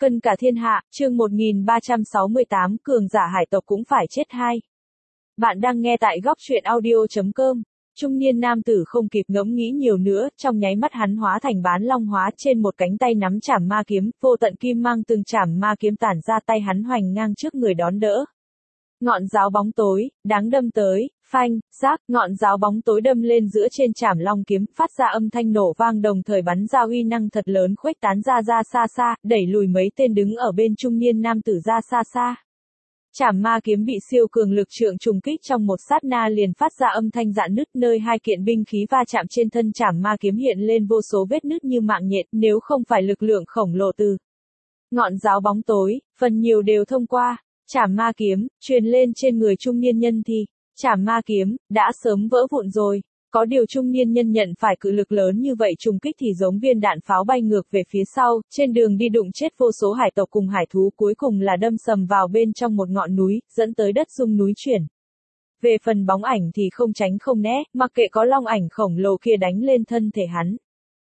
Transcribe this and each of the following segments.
Cân cả thiên hạ, chương 1368, cường giả hải tộc cũng phải chết hai. Bạn đang nghe tại góc truyện audio.com. Trung niên nam tử không kịp ngẫm nghĩ nhiều nữa, trong nháy mắt hắn hóa thành bán long hóa, trên một cánh tay nắm chảm ma kiếm, vô tận kim mang từng chảm ma kiếm tản ra, tay hắn hoành ngang trước người đón đỡ. Ngọn giáo bóng tối, đáng đâm tới, phanh, rác, ngọn giáo bóng tối đâm lên giữa trên chảm long kiếm, phát ra âm thanh nổ vang, đồng thời bắn ra uy năng thật lớn, khuếch tán ra xa xa, đẩy lùi mấy tên đứng ở bên trung niên nam tử ra xa xa. Chảm ma kiếm bị siêu cường lực trượng trùng kích, trong một sát na liền phát ra âm thanh rạn nứt, nơi hai kiện binh khí va chạm trên thân chảm ma kiếm hiện lên vô số vết nứt như mạng nhện, nếu không phải lực lượng khổng lồ từ ngọn giáo bóng tối, phần nhiều đều thông qua chảm ma kiếm, truyền lên trên người trung niên nhân thì chảm ma kiếm đã sớm vỡ vụn rồi. Có điều trung niên nhân nhận phải cự lực lớn như vậy trùng kích thì giống viên đạn pháo bay ngược về phía sau, trên đường đi đụng chết vô số hải tộc cùng hải thú, cuối cùng là đâm sầm vào bên trong một ngọn núi, dẫn tới đất rung núi chuyển. Về phần bóng ảnh thì không tránh không né, mặc kệ có long ảnh khổng lồ kia đánh lên thân thể hắn.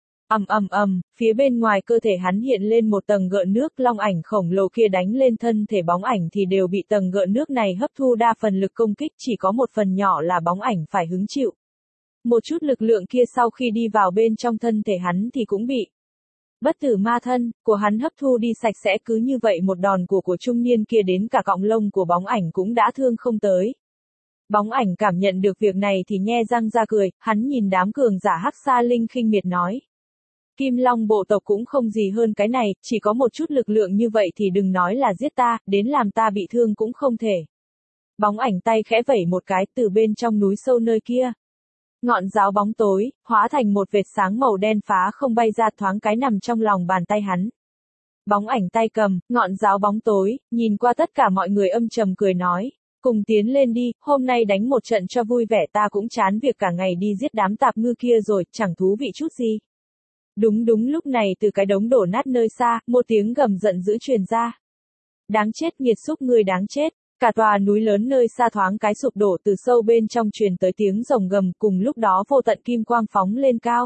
Phía bên ngoài cơ thể hắn hiện lên một tầng gợn nước, long ảnh khổng lồ kia đánh lên thân thể bóng ảnh thì đều bị tầng gợn nước này hấp thu đa phần lực công kích, chỉ có một phần nhỏ là bóng ảnh phải hứng chịu. Một chút lực lượng kia sau khi đi vào bên trong thân thể hắn thì cũng bị bất tử ma thân của hắn hấp thu đi sạch sẽ, cứ như vậy một đòn của trung niên kia đến cả cọng lông của bóng ảnh cũng đã thương không tới. Bóng ảnh cảm nhận được việc này thì nhe răng ra cười, hắn nhìn đám cường giả Hắc Sa Linh khinh miệt nói. Kim Long bộ tộc cũng không gì hơn cái này, chỉ có một chút lực lượng như vậy thì đừng nói là giết ta, đến làm ta bị thương cũng không thể. Bóng ảnh tay khẽ vẩy một cái, từ bên trong núi sâu nơi kia. Ngọn giáo bóng tối, hóa thành một vệt sáng màu đen phá không bay ra, thoáng cái nằm trong lòng bàn tay hắn. Bóng ảnh tay cầm, ngọn giáo bóng tối, nhìn qua tất cả mọi người âm trầm cười nói. Cùng tiến lên đi, hôm nay đánh một trận cho vui vẻ, ta cũng chán việc cả ngày đi giết đám tạp ngư kia rồi, chẳng thú vị chút gì. Đúng lúc này từ cái đống đổ nát nơi xa, một tiếng gầm giận dữ truyền ra. Đáng chết, nghiệt xúc ngươi đáng chết. Cả tòa núi lớn nơi xa thoáng cái sụp đổ, từ sâu bên trong truyền tới tiếng rồng gầm, cùng lúc đó vô tận kim quang phóng lên cao.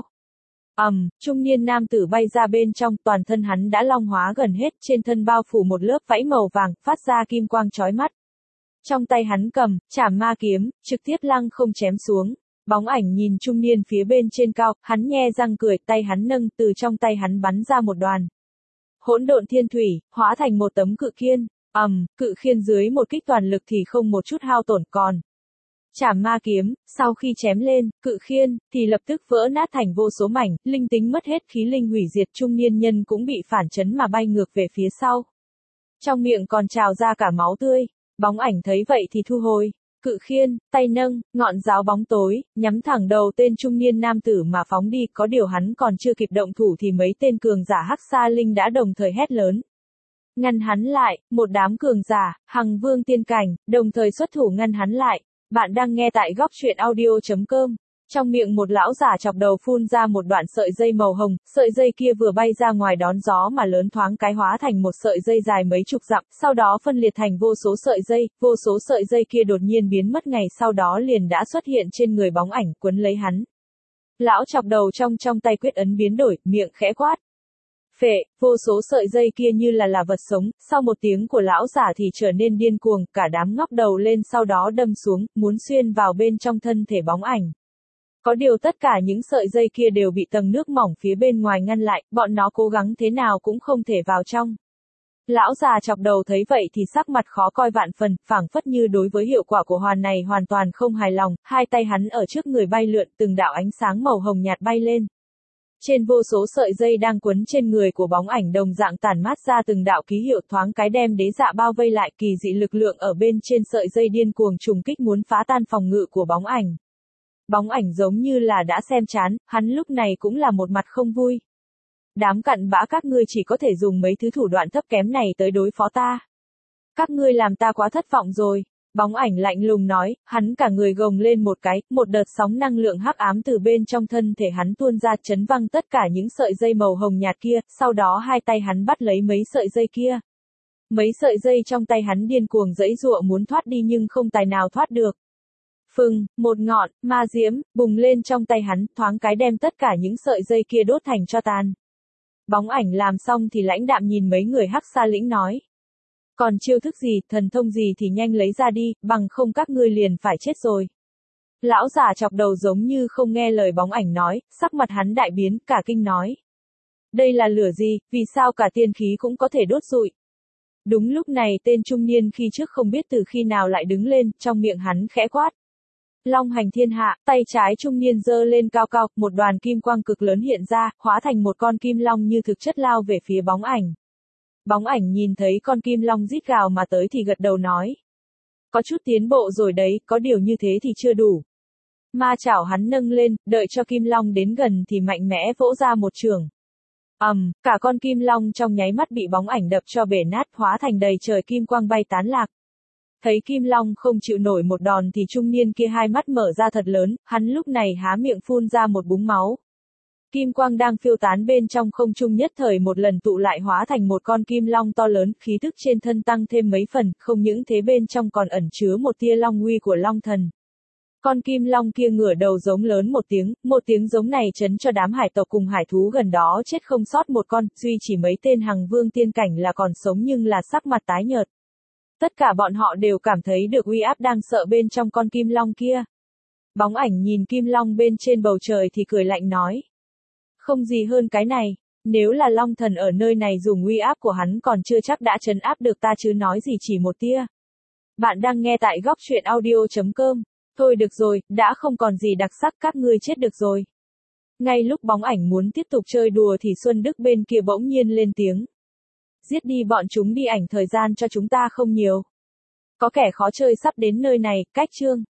Trung niên nam tử bay ra bên trong, toàn thân hắn đã long hóa gần hết, trên thân bao phủ một lớp vảy màu vàng, phát ra kim quang chói mắt. Trong tay hắn cầm chảm ma kiếm, trực tiếp lăng không chém xuống. Bóng ảnh nhìn trung niên phía bên trên cao, hắn nhe răng cười, tay hắn nâng, từ trong tay hắn bắn ra một đoàn hỗn độn thiên thủy, hóa thành một tấm cự khiên. Cự khiên dưới một kích toàn lực thì không một chút hao tổn, còn chảm ma kiếm, sau khi chém lên, cự khiên, thì lập tức vỡ nát thành vô số mảnh, linh tính mất hết, khí linh hủy diệt, trung niên nhân cũng bị phản chấn mà bay ngược về phía sau. Trong miệng còn trào ra cả máu tươi, bóng ảnh thấy vậy thì thu hồi cự khiên, tay nâng, ngọn giáo bóng tối, nhắm thẳng đầu tên trung niên nam tử mà phóng đi, có điều hắn còn chưa kịp động thủ thì mấy tên cường giả Hắc Sa Linh đã đồng thời hét lớn. Ngăn hắn lại, một đám cường giả, Hằng Vương tiên cảnh, đồng thời xuất thủ ngăn hắn lại. Bạn đang nghe tại góc truyện audio.com. Trong miệng một lão giả chọc đầu phun ra một đoạn sợi dây màu hồng, sợi dây kia vừa bay ra ngoài đón gió mà lớn, thoáng cái hóa thành một sợi dây dài mấy chục dặm, sau đó phân liệt thành vô số sợi dây kia đột nhiên biến mất, ngày sau đó liền đã xuất hiện trên người bóng ảnh, quấn lấy hắn. Lão chọc đầu trong tay quyết ấn biến đổi, miệng khẽ quát. Phệ, vô số sợi dây kia như là vật sống, sau một tiếng của lão giả thì trở nên điên cuồng, cả đám ngóc đầu lên sau đó đâm xuống, muốn xuyên vào bên trong thân thể bóng ảnh. Có điều tất cả những sợi dây kia đều bị tầng nước mỏng phía bên ngoài ngăn lại, bọn nó cố gắng thế nào cũng không thể vào trong. Lão già chọc đầu thấy vậy thì sắc mặt khó coi vạn phần, phảng phất như đối với hiệu quả của hoàn này hoàn toàn không hài lòng, hai tay hắn ở trước người bay lượn, từng đạo ánh sáng màu hồng nhạt bay lên. Trên vô số sợi dây đang quấn trên người của bóng ảnh đồng dạng tản mát ra từng đạo ký hiệu, thoáng cái đem đế dạ bao vây lại, kỳ dị lực lượng ở bên trên sợi dây điên cuồng trùng kích muốn phá tan phòng ngự của bóng ảnh. Bóng ảnh giống như là đã xem chán, hắn lúc này cũng là một mặt không vui. Đám cặn bã các ngươi chỉ có thể dùng mấy thứ thủ đoạn thấp kém này tới đối phó ta. Các ngươi làm ta quá thất vọng rồi. Bóng ảnh lạnh lùng nói, hắn cả người gồng lên một cái, một đợt sóng năng lượng hắc ám từ bên trong thân thể hắn tuôn ra, chấn văng tất cả những sợi dây màu hồng nhạt kia, sau đó hai tay hắn bắt lấy mấy sợi dây kia. Mấy sợi dây trong tay hắn điên cuồng giãy giụa muốn thoát đi nhưng không tài nào thoát được. Phừng, một ngọn ma diễm bùng lên trong tay hắn, thoáng cái đem tất cả những sợi dây kia đốt thành tro tàn. Bóng ảnh làm xong thì lãnh đạm nhìn mấy người Hắc Sa Lĩnh nói. Còn chiêu thức gì, thần thông gì thì nhanh lấy ra đi, bằng không các ngươi liền phải chết rồi. Lão già chọc đầu giống như không nghe lời bóng ảnh nói, sắc mặt hắn đại biến, cả kinh nói. Đây là lửa gì, vì sao cả tiên khí cũng có thể đốt rụi? Đúng lúc này tên trung niên khi trước không biết từ khi nào lại đứng lên, trong miệng hắn khẽ quát. Long hành thiên hạ, tay trái trung niên giơ lên cao cao, một đoàn kim quang cực lớn hiện ra, hóa thành một con kim long như thực chất lao về phía bóng ảnh. Bóng ảnh nhìn thấy con kim long rít gào mà tới thì gật đầu nói. Có chút tiến bộ rồi đấy, có điều như thế thì chưa đủ. Ma chảo hắn nâng lên, đợi cho kim long đến gần thì mạnh mẽ vỗ ra một chưởng. Cả con kim long trong nháy mắt bị bóng ảnh đập cho bể nát, hóa thành đầy trời kim quang bay tán lạc. Thấy kim long không chịu nổi một đòn thì trung niên kia hai mắt mở ra thật lớn, hắn lúc này há miệng phun ra một búng máu. Kim quang đang phiêu tán bên trong không trung nhất thời một lần tụ lại hóa thành một con kim long to lớn, khí tức trên thân tăng thêm mấy phần, không những thế bên trong còn ẩn chứa một tia long uy của long thần. Con kim long kia ngửa đầu giống lớn một tiếng giống này chấn cho đám hải tộc cùng hải thú gần đó chết không sót một con, duy chỉ mấy tên hằng vương tiên cảnh là còn sống nhưng là sắc mặt tái nhợt. Tất cả bọn họ đều cảm thấy được uy áp đang sợ bên trong con kim long kia. Bóng ảnh nhìn kim long bên trên bầu trời thì cười lạnh nói. Không gì hơn cái này, nếu là long thần ở nơi này dùng uy áp của hắn còn chưa chắc đã trấn áp được ta chứ nói gì chỉ một tia. Bạn đang nghe tại góc truyện audio.com. Thôi được rồi, đã không còn gì đặc sắc, các ngươi chết được rồi. Ngay lúc bóng ảnh muốn tiếp tục chơi đùa thì Xuân Đức bên kia bỗng nhiên lên tiếng. Giết đi bọn chúng đi, ảnh thời gian cho chúng ta không nhiều. Có kẻ khó chơi sắp đến nơi này, cách chương.